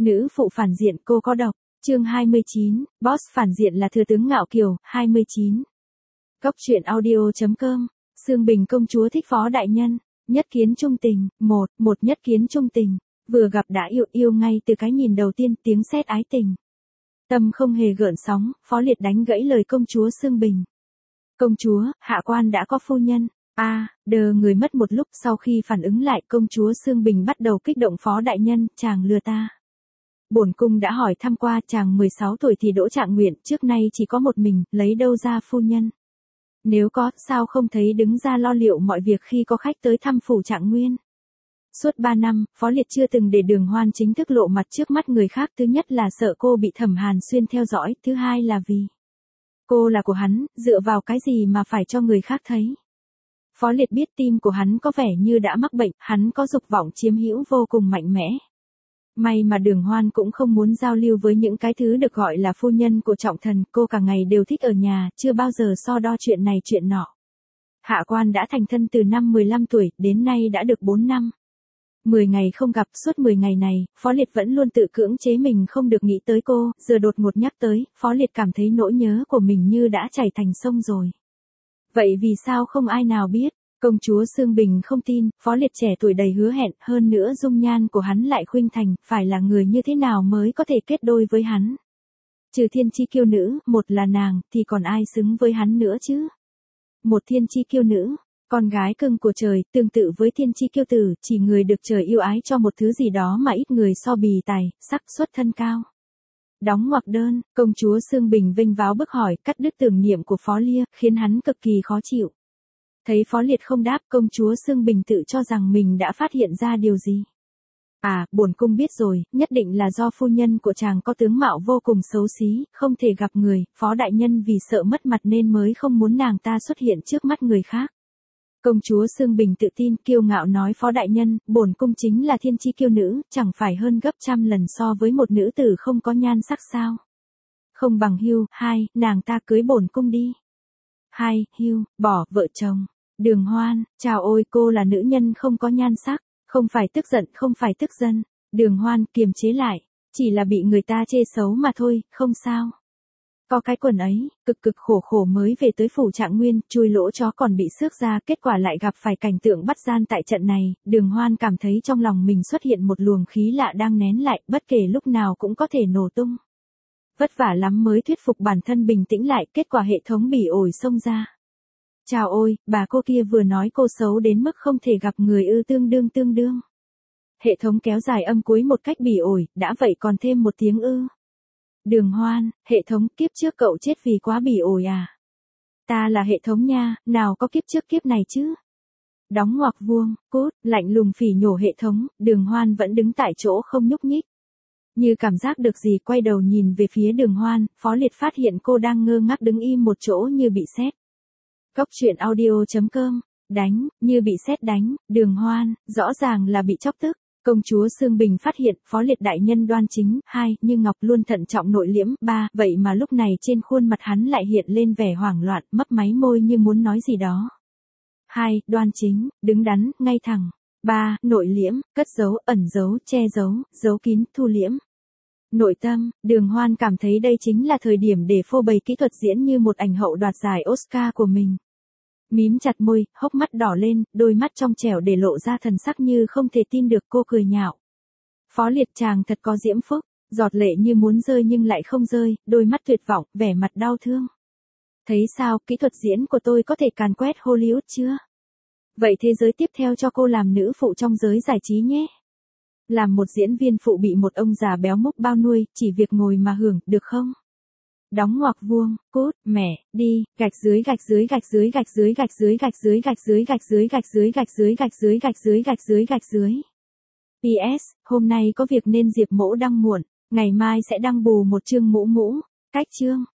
Nữ phụ phản diện cô có độc. Chương 29, Boss phản diện là thừa tướng Ngạo Kiều, 29. Cốc truyện audio.com. Sương Bình công chúa thích Phó đại nhân. Nhất kiến trung tình, một nhất kiến trung tình. Vừa gặp đã yêu ngay từ cái nhìn đầu tiên, tiếng sét ái tình. Tâm không hề gợn sóng, Phó Liệt đánh gãy lời công chúa Sương Bình. Công chúa, hạ quan đã có phu nhân. Đờ người mất một lúc, sau khi phản ứng lại, công chúa Sương Bình bắt đầu kích động. Phó đại nhân, chàng lừa ta. Bổn cung đã hỏi thăm qua, chàng 16 tuổi thì đỗ trạng nguyện, trước nay chỉ có một mình, lấy đâu ra phu nhân. Nếu có, sao không thấy đứng ra lo liệu mọi việc khi có khách tới thăm phủ Trạng Nguyên. Suốt 3 năm, Phó Liệt chưa từng để Đường Hoan chính thức lộ mặt trước mắt người khác. Thứ nhất là sợ cô bị Thẩm Hàn Xuyên theo dõi, thứ hai là vì cô là của hắn, dựa vào cái gì mà phải cho người khác thấy. Phó Liệt biết tim của hắn có vẻ như đã mắc bệnh, hắn có dục vọng chiếm hữu vô cùng mạnh mẽ. May mà Đường Hoan cũng không muốn giao lưu với những cái thứ được gọi là phu nhân của trọng thần, cô cả ngày đều thích ở nhà, chưa bao giờ so đo chuyện này chuyện nọ. Hạ quan đã thành thân từ năm 15 tuổi, đến nay đã được 4 năm. 10 ngày không gặp, suốt 10 ngày này, Phó Liệt vẫn luôn tự cưỡng chế mình không được nghĩ tới cô, giờ đột ngột nhắc tới, Phó Liệt cảm thấy nỗi nhớ của mình như đã chảy thành sông rồi. Vậy vì sao không ai nào biết? Công chúa Sương Bình không tin, Phó Liệt trẻ tuổi đầy hứa hẹn, hơn nữa dung nhan của hắn lại khuynh thành, phải là người như thế nào mới có thể kết đôi với hắn. Trừ thiên chi kiêu nữ, một là nàng, thì còn ai xứng với hắn nữa chứ? Một thiên chi kiêu nữ, con gái cưng của trời, tương tự với thiên chi kiêu tử, chỉ người được trời yêu ái cho một thứ gì đó mà ít người so bì tài, sắc xuất thân cao. Đóng ngoặc đơn, công chúa Sương Bình vênh váo bức hỏi, cắt đứt tưởng niệm của Phó Lia, khiến hắn cực kỳ khó chịu. Thấy Phó Liệt không đáp, công chúa Sương Bình tự cho rằng mình đã phát hiện ra điều gì. Bổn cung biết rồi, nhất định là do phu nhân của chàng có tướng mạo vô cùng xấu xí, không thể gặp người, Phó đại nhân vì sợ mất mặt nên mới không muốn nàng ta xuất hiện trước mắt người khác. Công chúa Sương Bình tự tin, kiêu ngạo nói, Phó đại nhân, bổn cung chính là thiên chi kiêu nữ, chẳng phải hơn gấp trăm lần so với một nữ tử không có nhan sắc sao? Không bằng hưu, nàng ta cưới bổn cung đi. Hưu, bỏ, vợ chồng. Đường Hoan, chào ôi, cô là nữ nhân không có nhan sắc, không phải tức giận. Đường Hoan, kiềm chế lại, chỉ là bị người ta chê xấu mà thôi, không sao. Có cái quần ấy, cực khổ mới về tới phủ Trạng Nguyên, chui lỗ chó còn bị xước ra, kết quả lại gặp phải cảnh tượng bắt gian tại trận này. Đường Hoan cảm thấy trong lòng mình xuất hiện một luồng khí lạ đang nén lại, bất kể lúc nào cũng có thể nổ tung. Vất vả lắm mới thuyết phục bản thân bình tĩnh lại, kết quả hệ thống bỉ ổi xông ra. Chào ôi, bà cô kia vừa nói cô xấu đến mức không thể gặp người tương đương. Hệ thống kéo dài âm cuối một cách bỉ ổi, đã vậy còn thêm một tiếng ư. Đường Hoan, hệ thống, kiếp trước cậu chết vì quá bỉ ổi à? Ta là hệ thống nha, nào có kiếp trước kiếp này chứ? Đóng ngoặc vuông, cút, lạnh lùng phỉ nhổ hệ thống, Đường Hoan vẫn đứng tại chỗ không nhúc nhích. Như cảm giác được gì, quay đầu nhìn về phía Đường Hoan, Phó Liệt phát hiện cô đang ngơ ngác đứng im một chỗ như bị sét. Cốc truyện audio.com, đánh, như bị sét đánh, Đường Hoan, rõ ràng là bị chọc tức. Công chúa Sương Bình phát hiện, Phó Liệt đại nhân đoan chính, như ngọc luôn thận trọng nội liễm, vậy mà lúc này trên khuôn mặt hắn lại hiện lên vẻ hoảng loạn, mấp máy môi như muốn nói gì đó. Đoan chính, đứng đắn, ngay thẳng. 3. Nội liễm, cất giấu, ẩn giấu, che giấu, giấu kín, thu liễm. Nội tâm, Đường Hoan cảm thấy đây chính là thời điểm để phô bày kỹ thuật diễn như một ảnh hậu đoạt giải Oscar của mình. Mím chặt môi, hốc mắt đỏ lên, đôi mắt trong trẻo để lộ ra thần sắc như không thể tin được, cô cười nhạo. Phó Liệt chàng thật có diễm phúc, giọt lệ như muốn rơi nhưng lại không rơi, đôi mắt tuyệt vọng, vẻ mặt đau thương. Thấy sao, kỹ thuật diễn của tôi có thể càn quét Hollywood chưa? Vậy thế giới tiếp theo cho cô làm nữ phụ trong giới giải trí nhé. Làm một diễn viên phụ bị một ông già béo múc bao nuôi, chỉ việc ngồi mà hưởng, được không? Đóng ngoặc vuông, cút, mẹ, đi, gạch dưới. PS, hôm nay có việc nên Diệp Mỗ đăng muộn, ngày mai sẽ đăng bù một chương mũ. Cách chương.